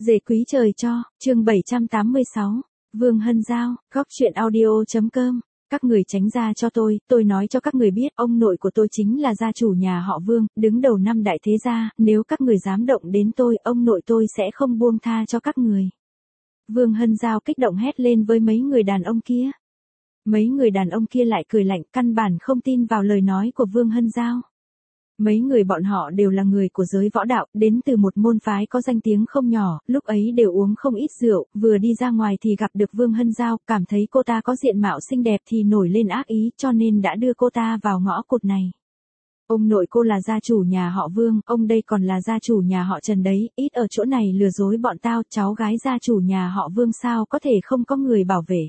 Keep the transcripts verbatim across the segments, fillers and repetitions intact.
Dề quý trời cho, chương bảy trăm tám mươi sáu, Vương Hân Giao, góc truyện audio.com, các người tránh ra cho tôi, tôi nói cho các người biết, ông nội của tôi chính là gia chủ nhà họ Vương, đứng đầu năm đại thế gia, nếu các người dám động đến tôi, ông nội tôi sẽ không buông tha cho các người. Vương Hân Giao kích động hét lên với mấy người đàn ông kia. Mấy người đàn ông kia lại cười lạnh, căn bản không tin vào lời nói của Vương Hân Giao. Mấy người bọn họ đều là người của giới võ đạo, đến từ một môn phái có danh tiếng không nhỏ, lúc ấy đều uống không ít rượu, vừa đi ra ngoài thì gặp được Vương Hân Giao, cảm thấy cô ta có diện mạo xinh đẹp thì nổi lên ác ý, cho nên đã đưa cô ta vào ngõ cụt này. Ông nội cô là gia chủ nhà họ Vương, ông đây còn là gia chủ nhà họ Trần đấy, ít ở chỗ này lừa dối bọn tao, cháu gái gia chủ nhà họ Vương sao có thể không có người bảo vệ.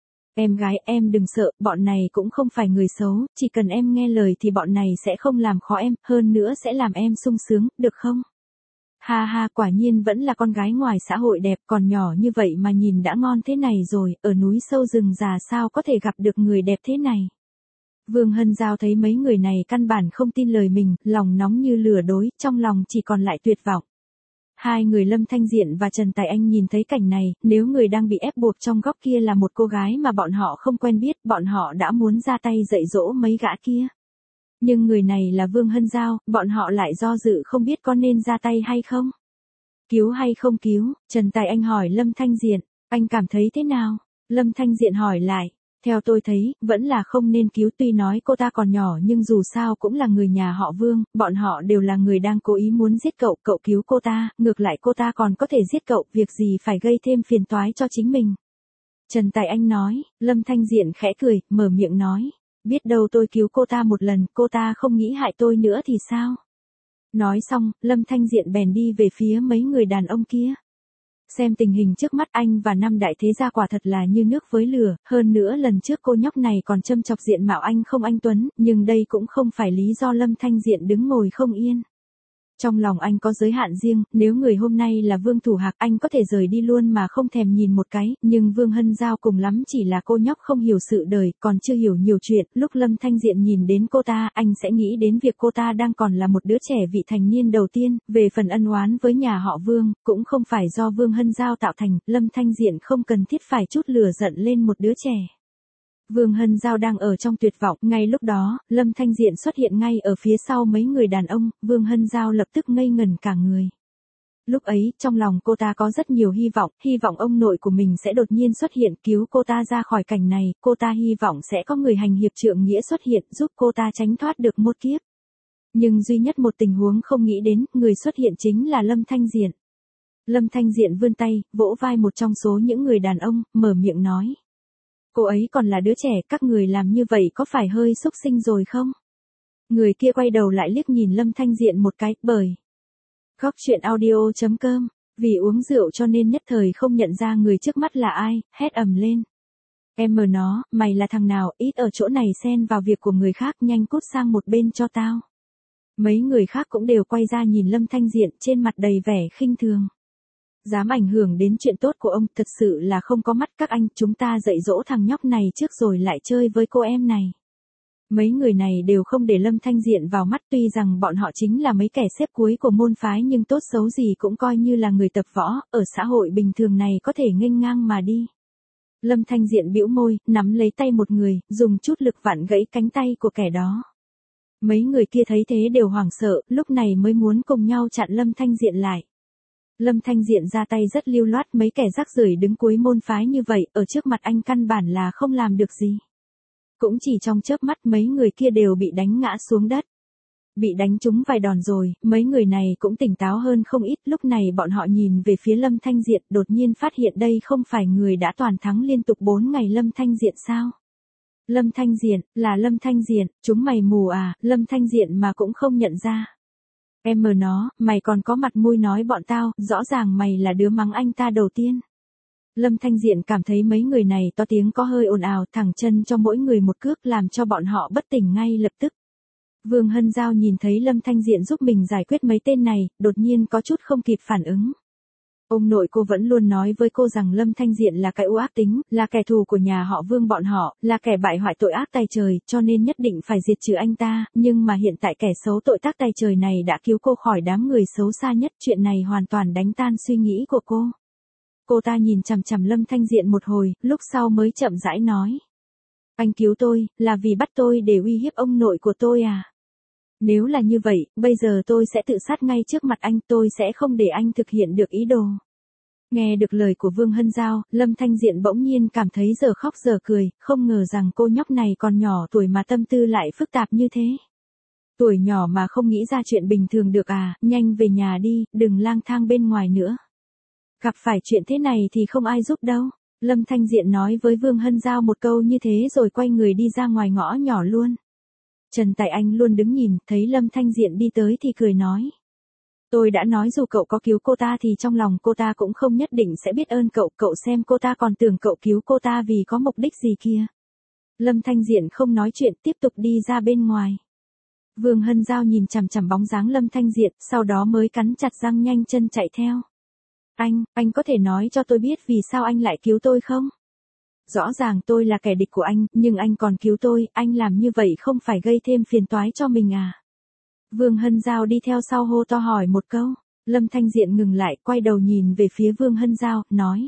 Em gái em đừng sợ, bọn này cũng không phải người xấu, chỉ cần em nghe lời thì bọn này sẽ không làm khó em, hơn nữa sẽ làm em sung sướng, được không? Ha ha, quả nhiên vẫn là con gái ngoài xã hội đẹp, còn nhỏ như vậy mà nhìn đã ngon thế này rồi, ở núi sâu rừng già sao có thể gặp được người đẹp thế này. Vương Hân Giao thấy mấy người này căn bản không tin lời mình, lòng nóng như lửa đốt, trong lòng chỉ còn lại tuyệt vọng. Hai người Lâm Thanh Diện và Trần Tài Anh nhìn thấy cảnh này, nếu người đang bị ép buộc trong góc kia là một cô gái mà bọn họ không quen biết, bọn họ đã muốn ra tay dạy dỗ mấy gã kia. Nhưng người này là Vương Hân Giao, bọn họ lại do dự không biết có nên ra tay hay không. Cứu hay không cứu, Trần Tài Anh hỏi Lâm Thanh Diện, anh cảm thấy thế nào? Lâm Thanh Diện hỏi lại. Theo tôi thấy, vẫn là không nên cứu, tuy nói cô ta còn nhỏ nhưng dù sao cũng là người nhà họ Vương, bọn họ đều là người đang cố ý muốn giết cậu, cậu cứu cô ta, ngược lại cô ta còn có thể giết cậu, việc gì phải gây thêm phiền toái cho chính mình. Trần Tài Anh nói, Lâm Thanh Diện khẽ cười, mở miệng nói, biết đâu tôi cứu cô ta một lần, cô ta không nghĩ hại tôi nữa thì sao? Nói xong, Lâm Thanh Diện bèn đi về phía mấy người đàn ông kia. Xem tình hình trước mắt anh và năm đại thế gia quả thật là như nước với lửa, hơn nữa lần trước cô nhóc này còn châm chọc diện mạo anh không anh tuấn, nhưng đây cũng không phải lý do Lâm Thanh Diện đứng ngồi không yên. Trong lòng anh có giới hạn riêng, nếu người hôm nay là Vương Thủ Hạc anh có thể rời đi luôn mà không thèm nhìn một cái, nhưng Vương Hân Giao cùng lắm chỉ là cô nhóc không hiểu sự đời, còn chưa hiểu nhiều chuyện, lúc Lâm Thanh Diện nhìn đến cô ta, anh sẽ nghĩ đến việc cô ta đang còn là một đứa trẻ vị thành niên đầu tiên, về phần ân oán với nhà họ Vương, cũng không phải do Vương Hân Giao tạo thành, Lâm Thanh Diện không cần thiết phải chút lửa giận lên một đứa trẻ. Vương Hân Giao đang ở trong tuyệt vọng, ngay lúc đó, Lâm Thanh Diện xuất hiện ngay ở phía sau mấy người đàn ông, Vương Hân Giao lập tức ngây ngẩn cả người. Lúc ấy, trong lòng cô ta có rất nhiều hy vọng, hy vọng ông nội của mình sẽ đột nhiên xuất hiện cứu cô ta ra khỏi cảnh này, cô ta hy vọng sẽ có người hành hiệp trượng nghĩa xuất hiện giúp cô ta tránh thoát được một kiếp. Nhưng duy nhất một tình huống không nghĩ đến, người xuất hiện chính là Lâm Thanh Diện. Lâm Thanh Diện vươn tay, vỗ vai một trong số những người đàn ông, mở miệng nói. Cô ấy còn là đứa trẻ, các người làm như vậy có phải hơi xúc sinh rồi không? Người kia quay đầu lại liếc nhìn Lâm Thanh Diện một cái, bởi góc truyện audio.com, vì uống rượu cho nên nhất thời không nhận ra người trước mắt là ai, hét ầm lên. Em mờ nó, mày là thằng nào, ít ở chỗ này xen vào việc của người khác, nhanh cút sang một bên cho tao. Mấy người khác cũng đều quay ra nhìn Lâm Thanh Diện trên mặt đầy vẻ khinh thường. Dám ảnh hưởng đến chuyện tốt của ông, thật sự là không có mắt các anh, chúng ta dạy dỗ thằng nhóc này trước rồi lại chơi với cô em này. Mấy người này đều không để Lâm Thanh Diện vào mắt, tuy rằng bọn họ chính là mấy kẻ xếp cuối của môn phái nhưng tốt xấu gì cũng coi như là người tập võ, ở xã hội bình thường này có thể nghênh ngang mà đi. Lâm Thanh Diện bĩu môi, nắm lấy tay một người, dùng chút lực vặn gãy cánh tay của kẻ đó. Mấy người kia thấy thế đều hoảng sợ, lúc này mới muốn cùng nhau chặn Lâm Thanh Diện lại. Lâm Thanh Diện ra tay rất lưu loát, mấy kẻ rác rưởi đứng cuối môn phái như vậy, ở trước mặt anh căn bản là không làm được gì. Cũng chỉ trong chớp mắt mấy người kia đều bị đánh ngã xuống đất. Bị đánh trúng vài đòn rồi, mấy người này cũng tỉnh táo hơn không ít, lúc này bọn họ nhìn về phía Lâm Thanh Diện, đột nhiên phát hiện đây không phải người đã toàn thắng liên tục bốn ngày Lâm Thanh Diện sao? Lâm Thanh Diện, là Lâm Thanh Diện, chúng mày mù à, Lâm Thanh Diện mà cũng không nhận ra. Em mờ nó, mày còn có mặt mũi nói bọn tao, rõ ràng mày là đứa mắng anh ta đầu tiên. Lâm Thanh Diện cảm thấy mấy người này to tiếng có hơi ồn ào, thẳng chân cho mỗi người một cước làm cho bọn họ bất tỉnh ngay lập tức. Vương Hân Giao nhìn thấy Lâm Thanh Diện giúp mình giải quyết mấy tên này, đột nhiên có chút không kịp phản ứng. Ông nội cô vẫn luôn nói với cô rằng Lâm Thanh Diện là cái u ác tính, là kẻ thù của nhà họ Vương bọn họ, là kẻ bại hoại tội ác tày trời, cho nên nhất định phải diệt trừ anh ta, nhưng mà hiện tại kẻ xấu tội tác tày trời này đã cứu cô khỏi đám người xấu xa nhất, chuyện này hoàn toàn đánh tan suy nghĩ của cô. Cô ta nhìn chằm chằm Lâm Thanh Diện một hồi, lúc sau mới chậm rãi nói. Anh cứu tôi, là vì bắt tôi để uy hiếp ông nội của tôi à? Nếu là như vậy, bây giờ tôi sẽ tự sát ngay trước mặt anh, tôi sẽ không để anh thực hiện được ý đồ. Nghe được lời của Vương Hân Giao, Lâm Thanh Diện bỗng nhiên cảm thấy giờ khóc giờ cười, không ngờ rằng cô nhóc này còn nhỏ tuổi mà tâm tư lại phức tạp như thế. Tuổi nhỏ mà không nghĩ ra chuyện bình thường được à, nhanh về nhà đi, đừng lang thang bên ngoài nữa. Gặp phải chuyện thế này thì không ai giúp đâu. Lâm Thanh Diện nói với Vương Hân Giao một câu như thế rồi quay người đi ra ngoài ngõ nhỏ luôn. Trần Tài Anh luôn đứng nhìn, thấy Lâm Thanh Diện đi tới thì cười nói. Tôi đã nói dù cậu có cứu cô ta thì trong lòng cô ta cũng không nhất định sẽ biết ơn cậu, cậu xem cô ta còn tưởng cậu cứu cô ta vì có mục đích gì kia. Lâm Thanh Diện không nói chuyện, tiếp tục đi ra bên ngoài. Vương Hân Giao nhìn chằm chằm bóng dáng Lâm Thanh Diện, sau đó mới cắn chặt răng nhanh chân chạy theo. Anh, anh có thể nói cho tôi biết vì sao anh lại cứu tôi không? Rõ ràng tôi là kẻ địch của anh, nhưng anh còn cứu tôi, anh làm như vậy không phải gây thêm phiền toái cho mình à? Vương Hân Giao đi theo sau hô to hỏi một câu. Lâm Thanh Diện ngừng lại, quay đầu nhìn về phía Vương Hân Giao, nói.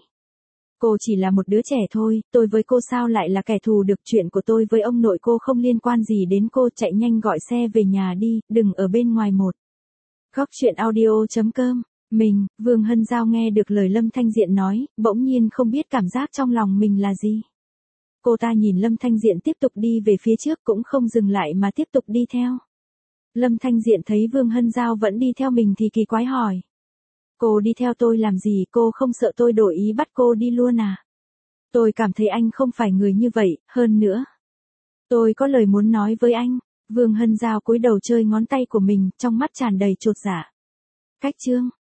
Cô chỉ là một đứa trẻ thôi, tôi với cô sao lại là kẻ thù được, chuyện của tôi với ông nội cô không liên quan gì đến cô, chạy nhanh gọi xe về nhà đi, đừng ở bên ngoài một. Góc truyện audio chấm com. Mình, Vương Hân Giao nghe được lời Lâm Thanh Diện nói, bỗng nhiên không biết cảm giác trong lòng mình là gì. Cô ta nhìn Lâm Thanh Diện tiếp tục đi về phía trước cũng không dừng lại mà tiếp tục đi theo. Lâm Thanh Diện thấy Vương Hân Giao vẫn đi theo mình thì kỳ quái hỏi. Cô đi theo tôi làm gì, cô không sợ tôi đổi ý bắt cô đi luôn à? Tôi cảm thấy anh không phải người như vậy, hơn nữa. Tôi có lời muốn nói với anh. Vương Hân Giao cúi đầu chơi ngón tay của mình, trong mắt tràn đầy chột dạ. Cách chương.